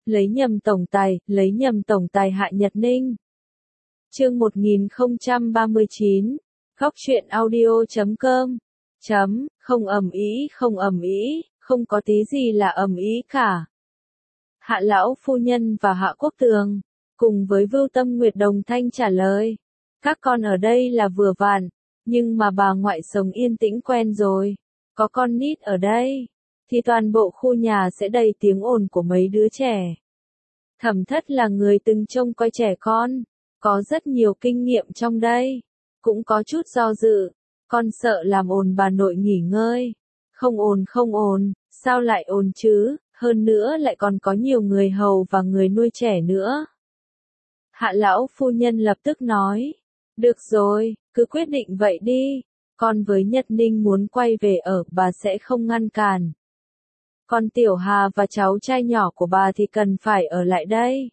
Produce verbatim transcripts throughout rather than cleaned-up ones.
lấy nhầm tổng tài, lấy nhầm tổng tài Hạ Nhật Ninh. Chương một nghìn không trăm ba mươi chín, góc truyện audio chấm com, chấm, không ầm ĩ không ầm ĩ, không có tí gì là ầm ĩ cả. Hạ lão phu nhân và Hạ Quốc Tường, cùng với Vưu Tâm Nguyệt đồng thanh trả lời. Các con ở đây là vừa vặn, nhưng mà bà ngoại sống yên tĩnh quen rồi. Có con nít ở đây, thì toàn bộ khu nhà sẽ đầy tiếng ồn của mấy đứa trẻ. Thẩm Thất là người từng trông coi trẻ con, có rất nhiều kinh nghiệm trong đây. Cũng có chút do dự, con sợ làm ồn bà nội nghỉ ngơi. Không ồn không ồn, sao lại ồn chứ, hơn nữa lại còn có nhiều người hầu và người nuôi trẻ nữa. Hạ lão phu nhân lập tức nói, được rồi, cứ quyết định vậy đi, con với Nhật Ninh muốn quay về ở bà sẽ không ngăn cản. Còn Tiểu Hà và cháu trai nhỏ của bà thì cần phải ở lại đây.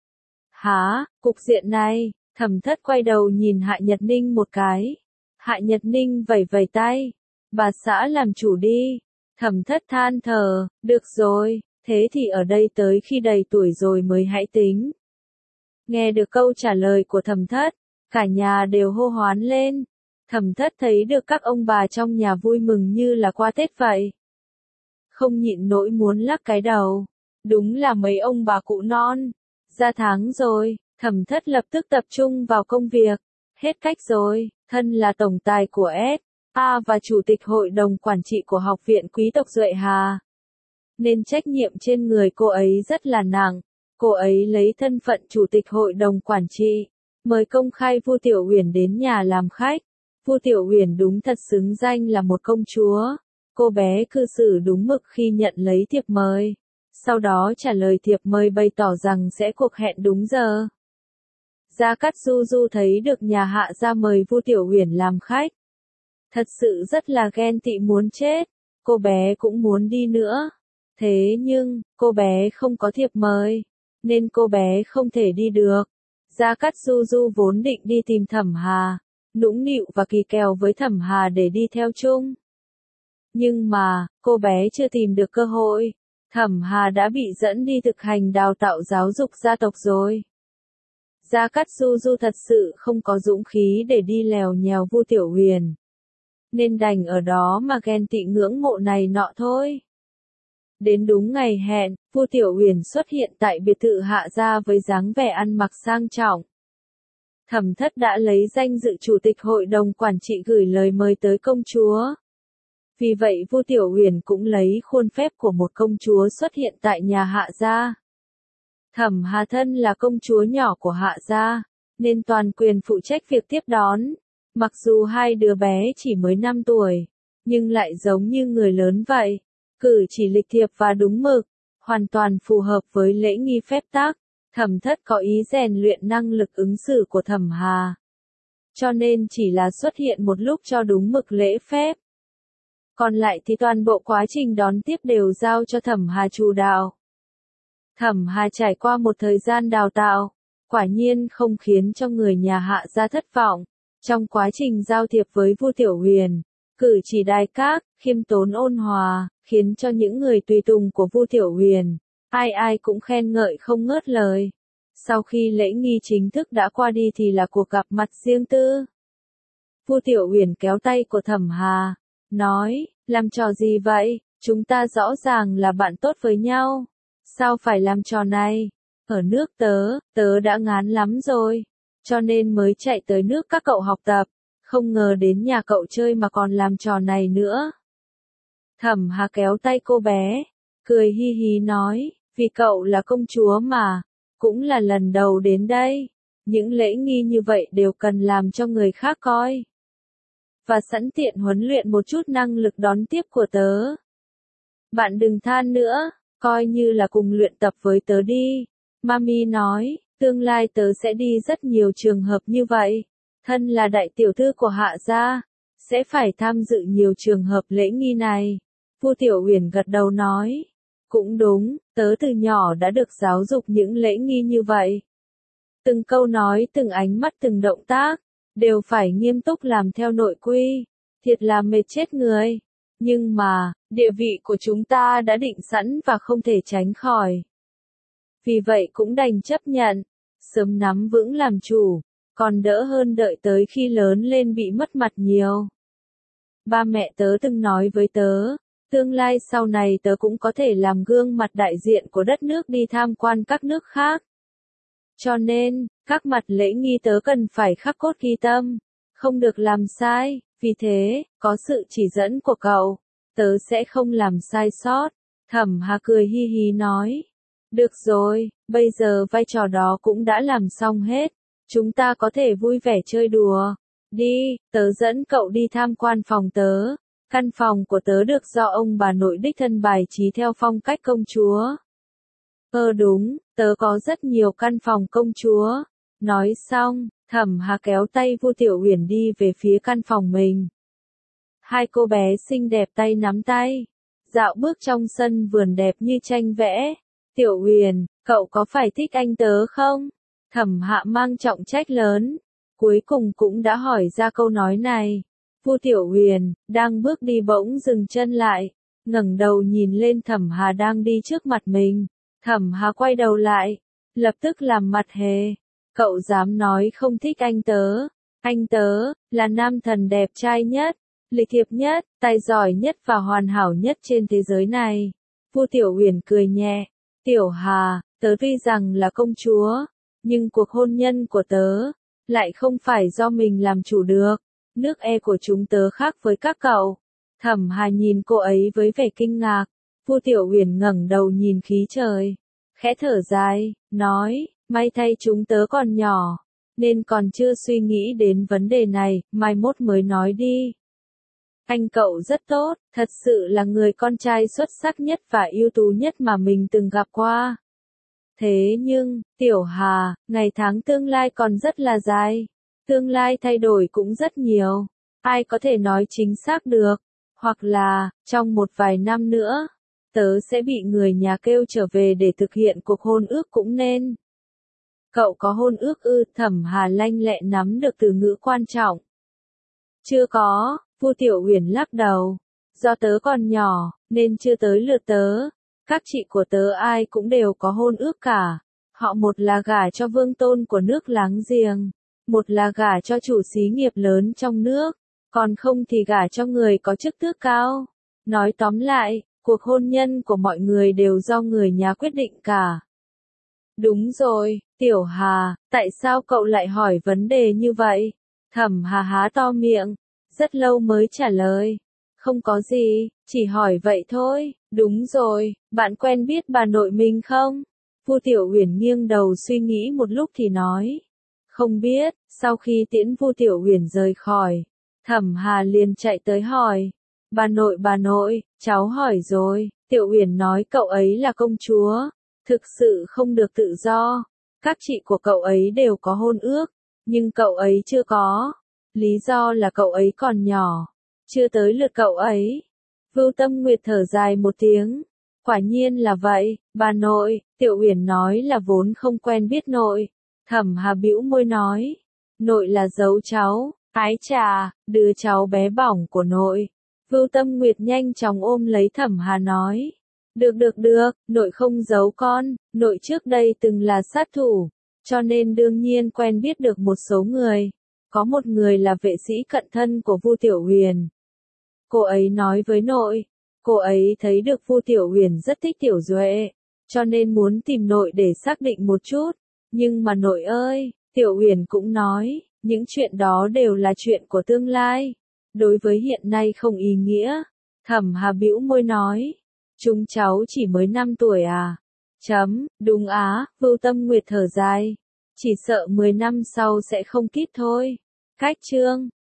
Hả, cục diện này, Thẩm Thất quay đầu nhìn Hạ Nhật Ninh một cái. Hạ Nhật Ninh vẩy vẩy tay, bà xã làm chủ đi. Thẩm Thất than thở, được rồi, thế thì ở đây tới khi đầy tuổi rồi mới hãy tính. Nghe được câu trả lời của Thẩm Thất, cả nhà đều hô hoán lên. Thẩm Thất thấy được các ông bà trong nhà vui mừng như là qua Tết vậy. Không nhịn nỗi muốn lắc cái đầu. Đúng là mấy ông bà cụ non. Ra tháng rồi, Thẩm Thất lập tức tập trung vào công việc. Hết cách rồi, thân là tổng tài của ét a và chủ tịch hội đồng quản trị của Học viện Quý tộc Duệ Hà. Nên trách nhiệm trên người cô ấy rất là nặng. Cô ấy lấy thân phận chủ tịch hội đồng quản trị, mời công khai Vu Tiểu Uyển đến nhà làm khách. Vu Tiểu Uyển đúng thật xứng danh là một công chúa. Cô bé cư xử đúng mực khi nhận lấy thiệp mời. Sau đó trả lời thiệp mời bày tỏ rằng sẽ cuộc hẹn đúng giờ. Gia Cát Du Du thấy được nhà Hạ gia mời Vu Tiểu Uyển làm khách. Thật sự rất là ghen tị muốn chết. Cô bé cũng muốn đi nữa. Thế nhưng, cô bé không có thiệp mời, nên cô bé không thể đi được. Gia Cát Du Du vốn định đi tìm Thẩm Hà, nũng nịu và kỳ kèo với Thẩm Hà để đi theo chung. Nhưng mà, cô bé chưa tìm được cơ hội. Thẩm Hà đã bị dẫn đi thực hành đào tạo giáo dục gia tộc rồi. Gia Cát Du Du thật sự không có dũng khí để đi lèo nhèo Vu Tiểu Uyển, nên đành ở đó mà ghen tị ngưỡng mộ này nọ thôi. Đến đúng ngày hẹn, Vu Tiểu Uyển xuất hiện tại biệt thự Hạ gia với dáng vẻ ăn mặc sang trọng. Thẩm Thất đã lấy danh dự chủ tịch hội đồng quản trị gửi lời mời tới công chúa. Vì vậy Vu Tiểu Uyển cũng lấy khuôn phép của một công chúa xuất hiện tại nhà Hạ gia. Thẩm Hà thân là công chúa nhỏ của Hạ gia, nên toàn quyền phụ trách việc tiếp đón. Mặc dù hai đứa bé chỉ mới năm tuổi, nhưng lại giống như người lớn vậy. Cử chỉ lịch thiệp và đúng mực, hoàn toàn phù hợp với lễ nghi phép tắc. Thẩm Thất có ý rèn luyện năng lực ứng xử của Thẩm Hà, cho nên chỉ là xuất hiện một lúc cho đúng mực lễ phép. Còn lại thì toàn bộ quá trình đón tiếp đều giao cho Thẩm Hà chủ đạo. Thẩm Hà trải qua một thời gian đào tạo, quả nhiên không khiến cho người nhà Hạ gia thất vọng. Trong quá trình giao thiệp với Vu Tiểu Uyển, cử chỉ đài các, khiêm tốn ôn hòa, khiến cho những người tùy tùng của Vu Tiểu Uyển, ai ai cũng khen ngợi không ngớt lời. Sau khi lễ nghi chính thức đã qua đi thì là cuộc gặp mặt riêng tư. Vu Tiểu Uyển kéo tay của Thẩm Hà, nói, làm trò gì vậy, chúng ta rõ ràng là bạn tốt với nhau. Sao phải làm trò này? Ở nước tớ, tớ đã ngán lắm rồi, cho nên mới chạy tới nước các cậu học tập. Không ngờ đến nhà cậu chơi mà còn làm trò này nữa. Thẩm Hà kéo tay cô bé, cười hi hi nói, vì cậu là công chúa mà, cũng là lần đầu đến đây. Những lễ nghi như vậy đều cần làm cho người khác coi. Và sẵn tiện huấn luyện một chút năng lực đón tiếp của tớ. Bạn đừng than nữa, coi như là cùng luyện tập với tớ đi. Mami nói, tương lai tớ sẽ đi rất nhiều trường hợp như vậy. Thân là đại tiểu thư của Hạ gia, sẽ phải tham dự nhiều trường hợp lễ nghi này. Vu Tiểu Uyển gật đầu nói, cũng đúng, tớ từ nhỏ đã được giáo dục những lễ nghi như vậy. Từng câu nói, từng ánh mắt, từng động tác, đều phải nghiêm túc làm theo nội quy. Thiệt là mệt chết người. Nhưng mà, địa vị của chúng ta đã định sẵn và không thể tránh khỏi. vì vậy cũng đành chấp nhận, sớm nắm vững làm chủ, còn đỡ hơn đợi tới khi lớn lên bị mất mặt nhiều. Ba mẹ tớ từng nói với tớ, tương lai sau này tớ cũng có thể làm gương mặt đại diện của đất nước đi tham quan các nước khác. Cho nên, các mặt lễ nghi tớ cần phải khắc cốt ghi tâm, không được làm sai, vì thế, có sự chỉ dẫn của cậu, tớ sẽ không làm sai sót. Thẩm Hà cười hi hi nói, được rồi, bây giờ vai trò đó cũng đã làm xong hết, chúng ta có thể vui vẻ chơi đùa. Đi, tớ dẫn cậu đi tham quan phòng tớ. Căn phòng của tớ được do ông bà nội đích thân bài trí theo phong cách công chúa. Ờ đúng, tớ có rất nhiều căn phòng công chúa. Nói xong, Thẩm Hà kéo tay Vu Tiểu Uyển đi về phía căn phòng mình. Hai cô bé xinh đẹp tay nắm tay, dạo bước trong sân vườn đẹp như tranh vẽ. Tiểu Uyển, cậu có phải thích anh tớ không? Thẩm Hạ mang trọng trách lớn, cuối cùng cũng đã hỏi ra câu nói này. Vu Tiểu Uyển đang bước đi bỗng dừng chân lại, ngẩng đầu nhìn lên Thẩm Hà đang đi trước mặt mình. Thẩm Hà quay đầu lại, lập tức làm mặt hề. Cậu dám nói không thích anh tớ? Anh tớ là nam thần đẹp trai nhất, lịch thiệp nhất, tài giỏi nhất và hoàn hảo nhất trên thế giới này. Vu Tiểu Uyển cười nhẹ. Tiểu Hà, tớ tuy rằng là công chúa, nhưng cuộc hôn nhân của tớ lại không phải do mình làm chủ được. Nước e của chúng tớ khác với các cậu. Thẩm Hà nhìn cô ấy với vẻ kinh ngạc. Vu Tiểu Uyển ngẩng đầu nhìn khí trời, khẽ thở dài, nói, may thay chúng tớ còn nhỏ, nên còn chưa suy nghĩ đến vấn đề này, mai mốt mới nói đi. Anh cậu rất tốt, thật sự là người con trai xuất sắc nhất và ưu tú nhất mà mình từng gặp qua. Thế nhưng, Tiểu Hà, ngày tháng tương lai còn rất là dài. Tương lai thay đổi cũng rất nhiều. Ai có thể nói chính xác được. Hoặc là, trong một vài năm nữa, tớ sẽ bị người nhà kêu trở về để thực hiện cuộc hôn ước cũng nên. Cậu có hôn ước ư? Thẩm Hà lanh lẹ nắm được từ ngữ quan trọng. Chưa có, Vu Tiểu Uyển lắc đầu. Do tớ còn nhỏ, nên chưa tới lượt tớ. Các chị của tớ ai cũng đều có hôn ước cả. Họ một là gả cho vương tôn của nước láng giềng, một là gả cho chủ xí nghiệp lớn trong nước, còn không thì gả cho người có chức tước cao. Nói tóm lại, cuộc hôn nhân của mọi người đều do người nhà quyết định cả. Đúng rồi, Tiểu Hà, tại sao cậu lại hỏi vấn đề như vậy? Thẩm Hà há to miệng, rất lâu mới trả lời. Không có gì, chỉ hỏi vậy thôi. Đúng rồi, bạn quen biết bà nội mình không? Vu Tiểu Uyển nghiêng đầu suy nghĩ một lúc thì nói. Không biết. Sau khi tiễn Vu Tiểu Uyển rời khỏi, Thẩm Hà liền chạy tới hỏi. Bà nội bà nội, cháu hỏi rồi. Tiểu Uyển nói cậu ấy là công chúa, thực sự không được tự do. Các chị của cậu ấy đều có hôn ước, nhưng cậu ấy chưa có. Lý do là cậu ấy còn nhỏ, chưa tới lượt cậu ấy. Vưu Tâm Nguyệt thở dài một tiếng. Quả nhiên là vậy, bà nội. Tiểu Uyển nói là vốn không quen biết nội. Thẩm Hà bĩu môi nói. Nội là giấu cháu. Ái chà, đứa cháu bé bỏng của nội. Vưu Tâm Nguyệt nhanh chóng ôm lấy Thẩm Hà nói. Được được được, nội không giấu con. Nội trước đây từng là sát thủ, cho nên đương nhiên quen biết được một số người. Có một người là vệ sĩ cận thân của Vu Tiểu Uyển. Cô ấy nói với nội, cô ấy thấy được Vu Tiểu Uyển rất thích Tiểu Duệ, cho nên muốn tìm nội để xác định một chút. Nhưng mà nội ơi, Tiểu Uyển cũng nói, những chuyện đó đều là chuyện của tương lai, đối với hiện nay không ý nghĩa. Thẩm Hà bĩu môi nói, chúng cháu chỉ mới năm tuổi à? Chấm, đúng á. Vưu Tâm Nguyệt thở dài, chỉ sợ mười năm sau sẽ không kít thôi. Cách chương